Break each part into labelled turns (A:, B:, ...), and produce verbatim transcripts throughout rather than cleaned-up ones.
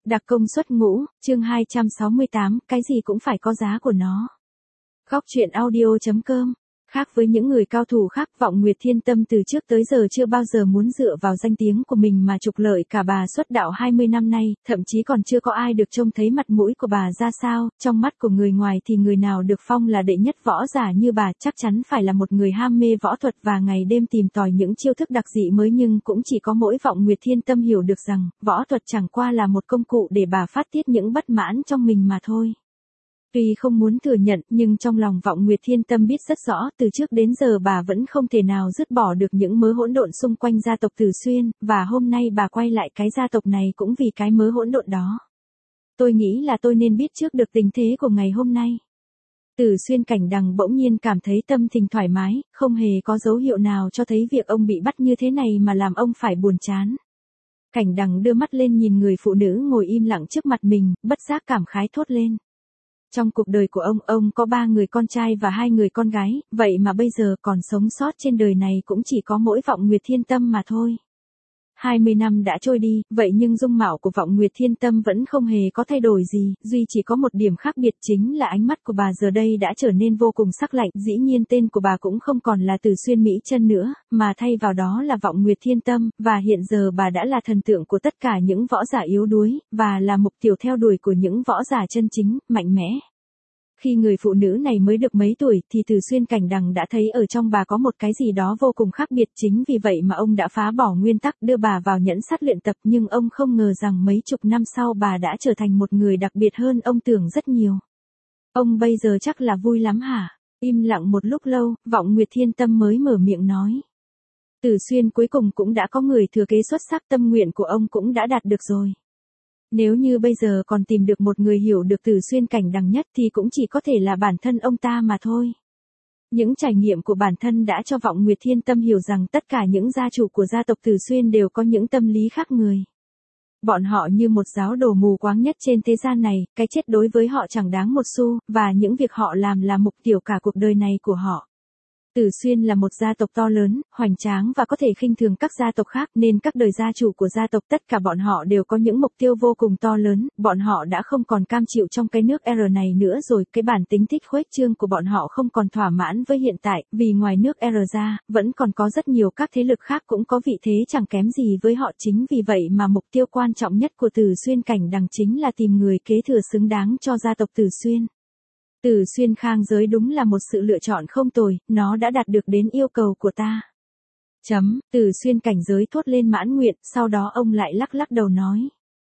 A: Đặc công xuất ngũ, chương hai trăm sáu mươi tám, cái gì cũng phải có giá của nó. Góc truyện audio chấm com. Khác với những người cao thủ khác, Vọng Nguyệt Thiên Tâm từ trước tới giờ chưa bao giờ muốn dựa vào danh tiếng của mình mà trục lợi. Cả bà xuất đạo hai mươi năm nay, thậm chí còn chưa có ai được trông thấy mặt mũi của bà ra sao. Trong mắt của người ngoài thì người nào được phong là đệ nhất võ giả như bà chắc chắn phải là một người ham mê võ thuật và ngày đêm tìm tòi những chiêu thức đặc dị mới, nhưng cũng chỉ có mỗi Vọng Nguyệt Thiên Tâm hiểu được rằng võ thuật chẳng qua là một công cụ để bà phát tiết những bất mãn trong mình mà thôi. Tuy không muốn thừa nhận, nhưng trong lòng Vọng Nguyệt Thiên Tâm biết rất rõ, từ trước đến giờ bà vẫn không thể nào dứt bỏ được những mớ hỗn độn xung quanh gia tộc Tử Xuyên, và hôm nay bà quay lại cái gia tộc này cũng vì cái mớ hỗn độn đó. Tôi nghĩ là tôi nên biết trước được tình thế của ngày hôm nay. Tử Xuyên Cảnh Đằng bỗng nhiên cảm thấy tâm tình thoải mái, không hề có dấu hiệu nào cho thấy việc ông bị bắt như thế này mà làm ông phải buồn chán. Cảnh Đằng đưa mắt lên nhìn người phụ nữ ngồi im lặng trước mặt mình, bất giác cảm khái thốt lên. Trong cuộc đời của ông, ông có ba người con trai và hai người con gái, vậy mà bây giờ còn sống sót trên đời này cũng chỉ có mỗi Vọng Nguyệt Thiên Tâm mà thôi. hai mươi năm đã trôi đi, vậy nhưng dung mạo của Vọng Nguyệt Thiên Tâm vẫn không hề có thay đổi gì, duy chỉ có một điểm khác biệt chính là ánh mắt của bà giờ đây đã trở nên vô cùng sắc lạnh. Dĩ nhiên tên của bà cũng không còn là Tử Xuyên Mỹ Chân nữa, mà thay vào đó là Vọng Nguyệt Thiên Tâm, và hiện giờ bà đã là thần tượng của tất cả những võ giả yếu đuối, và là mục tiêu theo đuổi của những võ giả chân chính, mạnh mẽ. Khi người phụ nữ này mới được mấy tuổi thì Tử Xuyên Cảnh Đằng đã thấy ở trong bà có một cái gì đó vô cùng khác biệt, chính vì vậy mà ông đã phá bỏ nguyên tắc đưa bà vào nhẫn sát luyện tập, nhưng ông không ngờ rằng mấy chục năm sau bà đã trở thành một người đặc biệt hơn ông tưởng rất nhiều. Ông bây giờ chắc là vui lắm hả? Im lặng một lúc lâu, Vọng Nguyệt Thiên Tâm mới mở miệng nói. Tử Xuyên cuối cùng cũng đã có người thừa kế xuất sắc, tâm nguyện của ông cũng đã đạt được rồi. Nếu như bây giờ còn tìm được một người hiểu được Tử Xuyên Cảnh Đằng nhất thì cũng chỉ có thể là bản thân ông ta mà thôi. Những trải nghiệm của bản thân đã cho Vọng Nguyệt Thiên Tâm hiểu rằng tất cả những gia chủ của gia tộc Tử Xuyên đều có những tâm lý khác người. Bọn họ như một giáo đồ mù quáng nhất trên thế gian này, cái chết đối với họ chẳng đáng một xu, và những việc họ làm là mục tiêu cả cuộc đời này của họ. Tử Xuyên là một gia tộc to lớn, hoành tráng và có thể khinh thường các gia tộc khác, nên các đời gia chủ của gia tộc tất cả bọn họ đều có những mục tiêu vô cùng to lớn, bọn họ đã không còn cam chịu trong cái nước R này nữa rồi, cái bản tính thích khuếch trương của bọn họ không còn thỏa mãn với hiện tại, vì ngoài nước R ra, vẫn còn có rất nhiều các thế lực khác cũng có vị thế chẳng kém gì với họ, chính vì vậy mà mục tiêu quan trọng nhất của Tử Xuyên Cảnh Đằng chính là tìm người kế thừa xứng đáng cho gia tộc Tử Xuyên. Tử Xuyên Khang giới đúng là một sự lựa chọn không tồi, nó đã đạt được đến yêu cầu của ta. Chấm, Tử Xuyên Cảnh giới thốt lên mãn nguyện, sau đó ông lại lắc lắc đầu nói.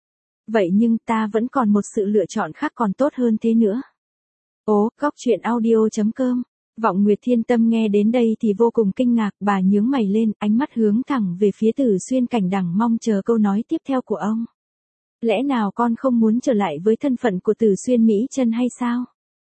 A: Vậy nhưng ta vẫn còn một sự lựa chọn khác còn tốt hơn thế nữa. Ố, góc truyện audio chấm com. Vọng Nguyệt Thiên Tâm nghe đến đây thì vô cùng kinh ngạc, bà nhướng mày lên, ánh mắt hướng thẳng về phía Tử Xuyên Cảnh Đằng mong chờ câu nói tiếp theo của ông. Lẽ nào con không muốn trở lại với thân phận của Tử Xuyên Mỹ Chân hay sao?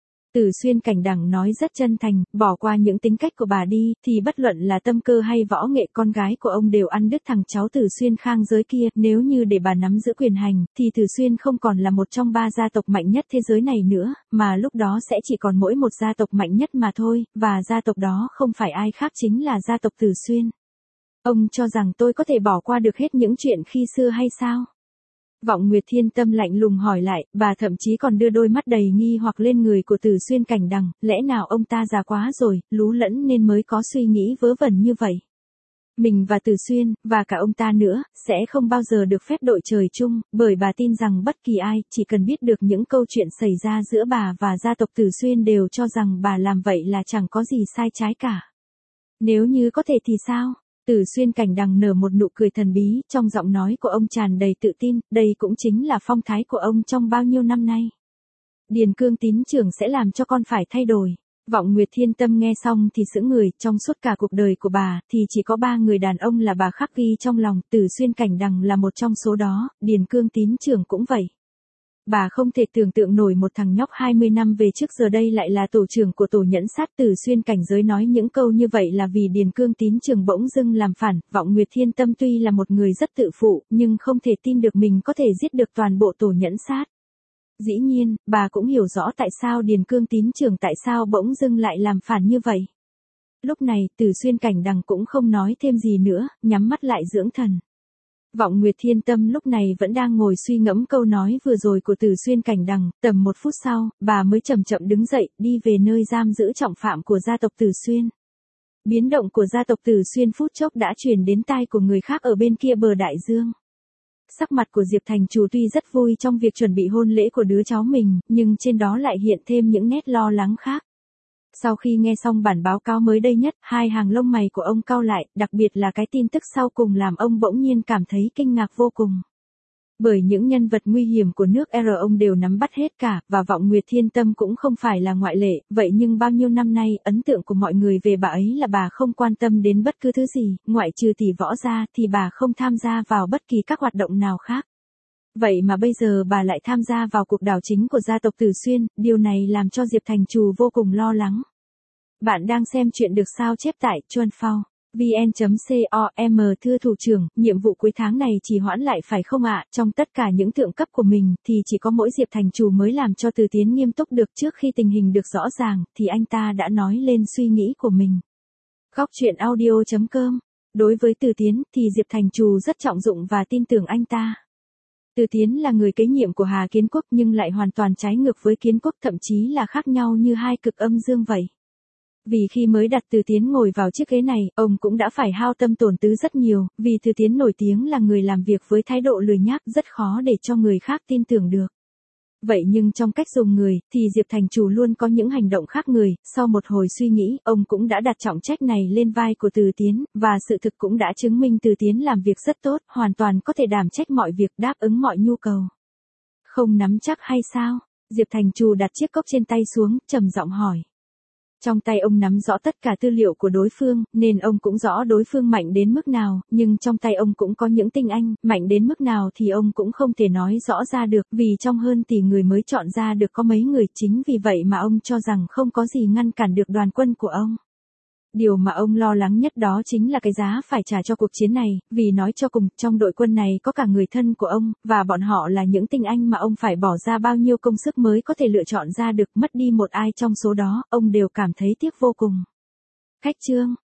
A: Tử Xuyên Cảnh Đằng nói rất chân thành, bỏ qua những tính cách của bà đi, thì bất luận là tâm cơ hay võ nghệ con gái của ông đều ăn đứt thằng cháu Tử Xuyên Khang giới kia, nếu như để bà nắm giữ quyền hành, thì Tử Xuyên không còn là một trong ba gia tộc mạnh nhất thế giới này nữa, mà lúc đó sẽ chỉ còn mỗi một gia tộc mạnh nhất mà thôi, và gia tộc đó không phải ai khác chính là gia tộc Tử Xuyên. Ông cho rằng tôi có thể bỏ qua được hết những chuyện khi xưa hay sao? Vọng Nguyệt Thiên Tâm lạnh lùng hỏi lại, bà thậm chí còn đưa đôi mắt đầy nghi hoặc lên người của Tử Xuyên Cảnh Đằng, lẽ nào ông ta già quá rồi, lú lẫn nên mới có suy nghĩ vớ vẩn như vậy. Mình và Tử Xuyên, và cả ông ta nữa, sẽ không bao giờ được phép đội trời chung, bởi bà tin rằng bất kỳ ai, chỉ cần biết được những câu chuyện xảy ra giữa bà và gia tộc Tử Xuyên đều cho rằng bà làm vậy là chẳng có gì sai trái cả. Nếu như có thể thì sao? Tử Xuyên Cảnh Đằng nở một nụ cười thần bí, trong giọng nói của ông tràn đầy tự tin, đây cũng chính là phong thái của ông trong bao nhiêu năm nay. Điền Cương Tín trưởng sẽ làm cho con phải thay đổi. Vọng Nguyệt Thiên Tâm nghe xong thì sững người, trong suốt cả cuộc đời của bà, thì chỉ có ba người đàn ông là bà khắc ghi trong lòng, Tử Xuyên Cảnh Đằng là một trong số đó, Điền Cương Tín trưởng cũng vậy. Bà không thể tưởng tượng nổi một thằng nhóc hai mươi năm về trước giờ đây lại là tổ trưởng của tổ nhẫn sát. Tử Xuyên Cảnh giới nói những câu như vậy là vì Điền Cương Tín trưởng bỗng dưng làm phản. Vọng Nguyệt Thiên Tâm tuy là một người rất tự phụ, nhưng không thể tin được mình có thể giết được toàn bộ tổ nhẫn sát. Dĩ nhiên, bà cũng hiểu rõ tại sao Điền Cương Tín trưởng tại sao bỗng dưng lại làm phản như vậy. Lúc này, Tử Xuyên Cảnh Đằng cũng không nói thêm gì nữa, nhắm mắt lại dưỡng thần. Vọng Nguyệt Thiên Tâm lúc này vẫn đang ngồi suy ngẫm câu nói vừa rồi của Từ Xuyên Cảnh Đằng, tầm một phút sau, bà mới chậm chậm đứng dậy, đi về nơi giam giữ trọng phạm của gia tộc Từ Xuyên. Biến động của gia tộc Từ Xuyên phút chốc đã truyền đến tai của người khác ở bên kia bờ đại dương. Sắc mặt của Diệp Thành Chủ tuy rất vui trong việc chuẩn bị hôn lễ của đứa cháu mình, nhưng trên đó lại hiện thêm những nét lo lắng khác. Sau khi nghe xong bản báo cáo mới đây nhất, hai hàng lông mày của ông cau lại, đặc biệt là cái tin tức sau cùng làm ông bỗng nhiên cảm thấy kinh ngạc vô cùng. Bởi những nhân vật nguy hiểm của nước R ông đều nắm bắt hết cả, và Vọng Nguyệt Thiên Tâm cũng không phải là ngoại lệ, vậy nhưng bao nhiêu năm nay, ấn tượng của mọi người về bà ấy là bà không quan tâm đến bất cứ thứ gì, ngoại trừ tỷ võ ra thì bà không tham gia vào bất kỳ các hoạt động nào khác. Vậy mà bây giờ bà lại tham gia vào cuộc đảo chính của gia tộc Từ Xuyên, điều này làm cho Diệp Thành Chủ vô cùng lo lắng. Bạn đang xem chuyện được sao chép tại chuan phao vn chấm com. Thưa thủ trưởng, nhiệm vụ cuối tháng này chỉ hoãn lại phải không ạ? Trong tất cả những thượng cấp của mình thì chỉ có mỗi Diệp Thành Chủ mới làm cho Từ Tiến nghiêm túc được. Trước khi tình hình được rõ ràng thì anh ta đã nói lên suy nghĩ của mình. Góc truyện audio chấm com. Đối với Từ Tiến thì Diệp Thành Chủ rất trọng dụng và tin tưởng anh ta. Từ Tiến là người kế nhiệm của Hà Kiến Quốc nhưng lại hoàn toàn trái ngược với Kiến Quốc, thậm chí là khác nhau như hai cực âm dương vậy. Vì khi mới đặt Từ Tiến ngồi vào chiếc ghế này, ông cũng đã phải hao tâm tổn tứ rất nhiều, vì Từ Tiến nổi tiếng là người làm việc với thái độ lười nhác, rất khó để cho người khác tin tưởng được. Vậy nhưng trong cách dùng người, thì Diệp Thành Chủ luôn có những hành động khác người. Sau một hồi suy nghĩ, ông cũng đã đặt trọng trách này lên vai của Từ Tiến, và sự thực cũng đã chứng minh Từ Tiến làm việc rất tốt, hoàn toàn có thể đảm trách mọi việc, đáp ứng mọi nhu cầu. Không nắm chắc hay sao? Diệp Thành Chủ đặt chiếc cốc trên tay xuống, trầm giọng hỏi. Trong tay ông nắm rõ tất cả tư liệu của đối phương, nên ông cũng rõ đối phương mạnh đến mức nào, nhưng trong tay ông cũng có những tinh anh, mạnh đến mức nào thì ông cũng không thể nói rõ ra được, vì trong hơn tỷ người mới chọn ra được có mấy người, chính vì vậy mà ông cho rằng không có gì ngăn cản được đoàn quân của ông. Điều mà ông lo lắng nhất đó chính là cái giá phải trả cho cuộc chiến này, vì nói cho cùng, trong đội quân này có cả người thân của ông, và bọn họ là những tinh anh mà ông phải bỏ ra bao nhiêu công sức mới có thể lựa chọn ra được, mất đi một ai trong số đó, ông đều cảm thấy tiếc vô cùng. Khách trương,